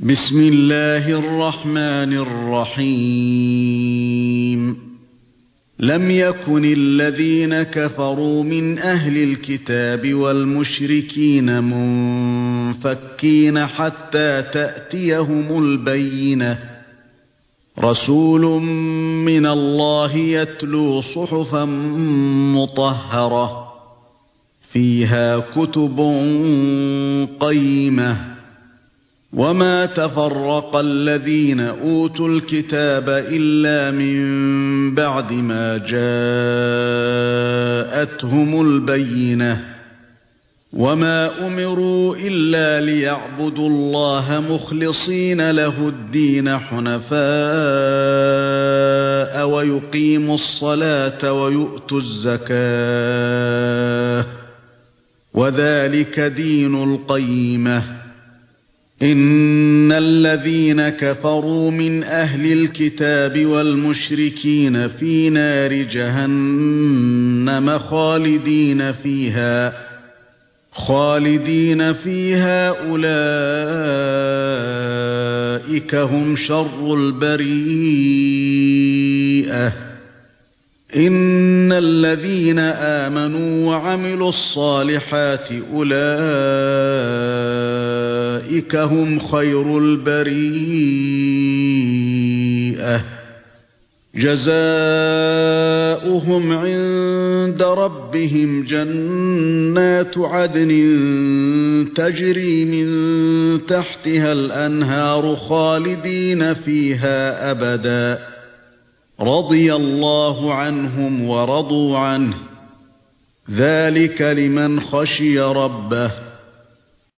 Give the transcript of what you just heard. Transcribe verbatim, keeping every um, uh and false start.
بسم الله الرحمن الرحيم. لم يكن الذين كفروا من أهل الكتاب والمشركين منفكين حتى تأتيهم البينة. رسول من الله يتلو صحفا مطهرة فيها كتب قيمة. وما تفرق الذين أوتوا الكتاب إلا من بعد ما جاءتهم البينة. وما أمروا إلا ليعبدوا الله مخلصين له الدين حنفاء ويقيموا الصلاة ويؤتوا الزكاة وذلك دين القيمة. إن الذين كفروا من أهل الكتاب والمشركين في نار جهنم خالدين فيها خالدين فيها أولئك هم شر البريئة. إن الذين آمنوا وعملوا الصالحات أولئك هم خير البريئة. جزاؤهم عند ربهم جنات عدن تجري من تحتها الأنهار خالدين فيها أبدا. رضي الله عنهم ورضوا عنه. ذلك لمن خشي ربه.